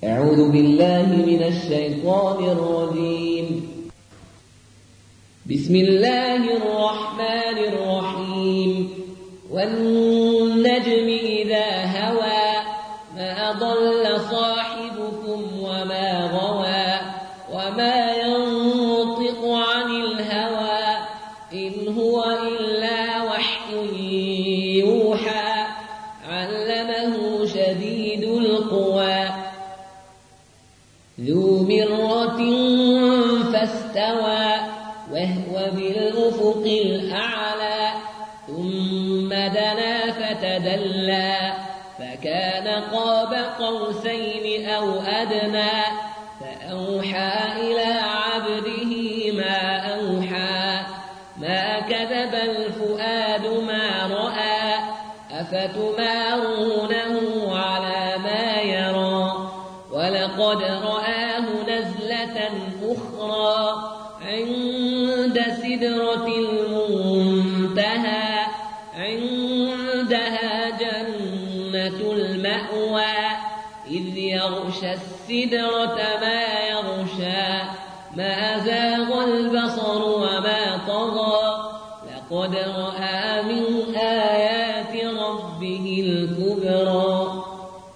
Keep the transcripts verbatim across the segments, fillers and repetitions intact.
أعوذ بالله من الشيطان الرجيم. بسم الله الرحمن الرحيم. والنجم إذا هوى ما ضل صاحبكم وما غوى وما ينطق عن الهوى إن هو إلا وحي يوحى علمه شديد القوى ذو مرة فاستوى وهو بالأفق الأعلى ثم دنا فتدلى فكان قاب قوسين أو أدنى فأوحى إلى عبده ما أوحى ما كذب الفؤاد ما رأى أفتمارونه على ما يرى ولقد رآه نزلة أخرى عند سدرة المنتهى عندها جنة المأوى إذ يغشى السدرة ما يغشى ما زاغ البصر وما طغى لقد رأى من آيات ربه الكبرى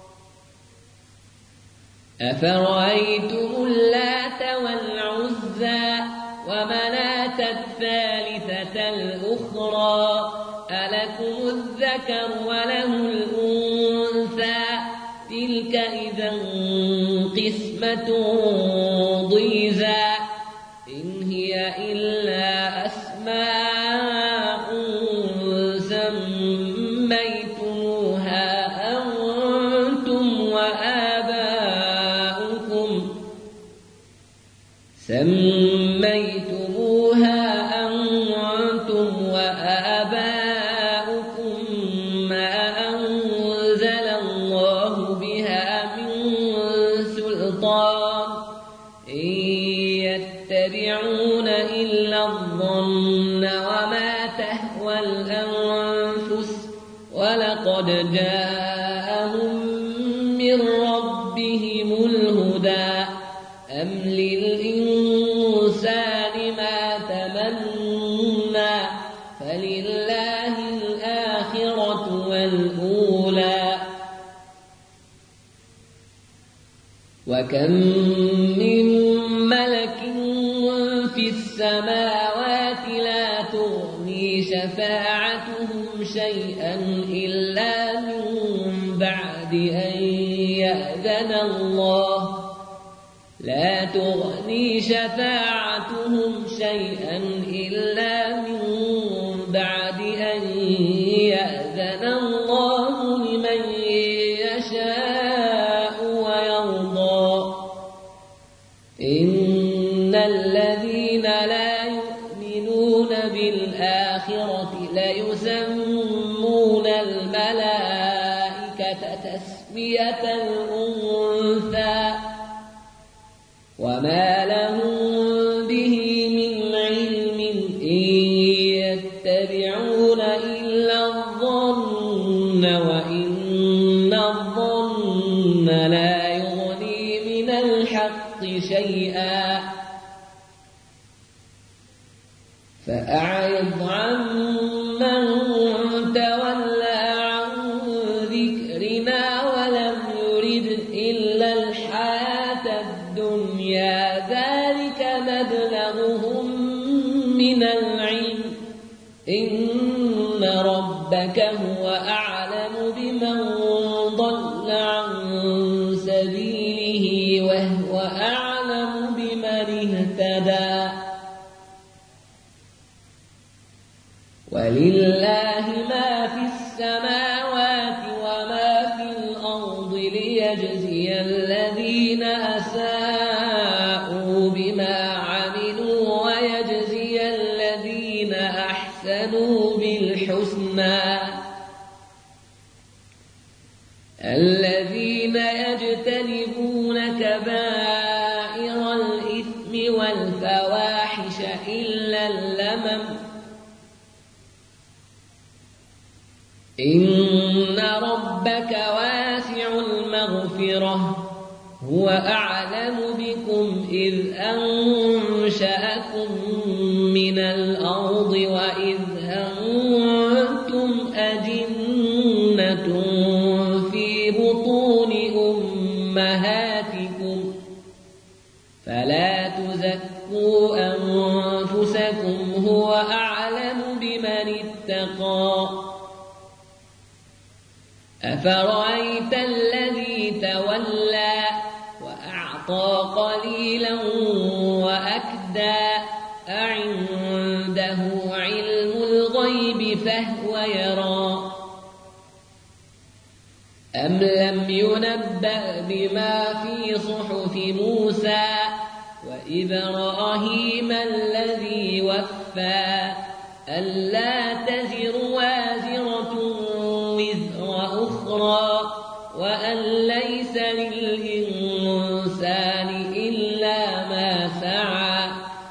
أفرأيتم اللات والعزى ومناة الثالثة الأخرى ألكم الذكر وله الأنثى تلك إذا قسمة ضيزى إن هي إلا أسماء سميتموها أنتم وآباؤكم سميتموها أنتم وآباؤكم ما أنزل الله بها من سلطان إن يتبعون إلا الظن وما تهوى الأنفس ولقد جاءهم من ربهم الهدى أم للإنسان ما تمنى فلله الآخرة والأولى وكم من ملك في السماوات لا تغني شفاعتهم شيئا إلا من بعد أن يأذن الله لا تغني شفاعتهم شيئا إلا من بعد أن يأذن الله لمن يشاء ويرضى إن الذين لا يؤمنون بالآخرة ليسمون الملائكة تسمية الأنثى وما لهم به من علم إن يتبعون إلا الظن وإن الظن لا يغني من الحق شيئا فأعرض عمن تولى عن ذكرنا ولم يرد إلا الحياة الدنيا ذلك مبلغهم من العلم إن ربك هو أعلم بمن ضل عن سبيله وهو أعلم بمن اهتدى ولله ما في السماوات وما في الأرض ليجزي الذين أساءوا بما عملوا ويجزي الذين أحسنوا بالحسنى الذين يجتنبون كبائر الإثم والفواحش إلا اللمم إن ربك واسع المغفرة هو أعلم بكم إذ أنشأكم من الأرض وإذ أنتم أجنة في بطون أمهاتكم فلا تزكوا أنفسكم هو أعلم بمن اتقى أفرأيت الذي تولى وأعطى قليلا وأكدى أعنده علم الغيب فهو يرى أم لم ينبأ بما في صحف موسى وإبراهيم الذي وفى ألا تزر وازرة وزر أخرى وأن ليس للإنسان إلا ما سعى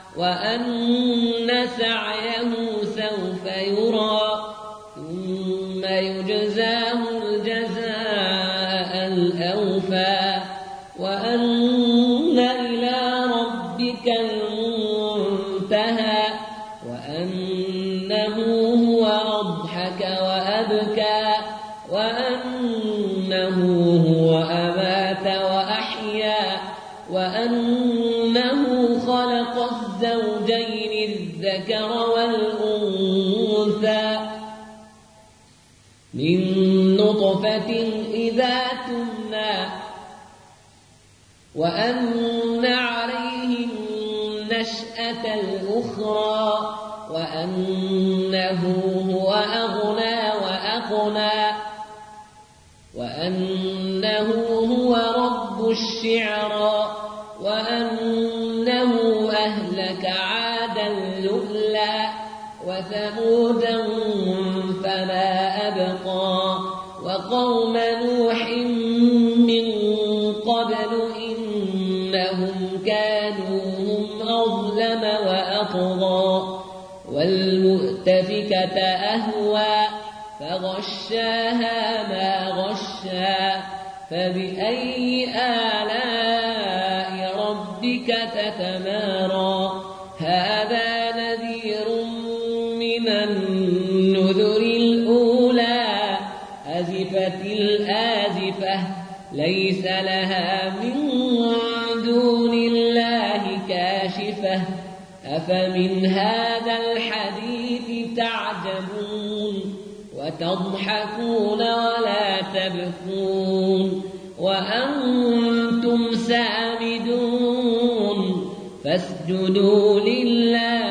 وأن سعيه سوف يرى ثم يجزاه الجزاء الأوفى وأن إلى ربك المنتهى وأنه هو أضحك وأبكى وأنه هو أمات وأحيا وأنه خلق الزوجين الذكر والأنثى من نطفة إذا تمنى وأن عليه النشأة الأخرى وأنه هو أغنى وأقنى وأنه هو رب الشعرى وأنه أهلك عادا لؤلا وثمودا فما أبقى وقوم نوح من قبل إنهم كانوا هم أظلم وأطغى والمؤتفكة أهوى فغشاها ما غشا فبأي آلاء ربك تتمارى هذا نذير من النذر الأولى أزفت الآزفة ليس لها من دون الله كاشفة أفمن هذا الحديث تعجبون وتضحكون ولا تبكون وأنتم سامدون فاسجدوا لله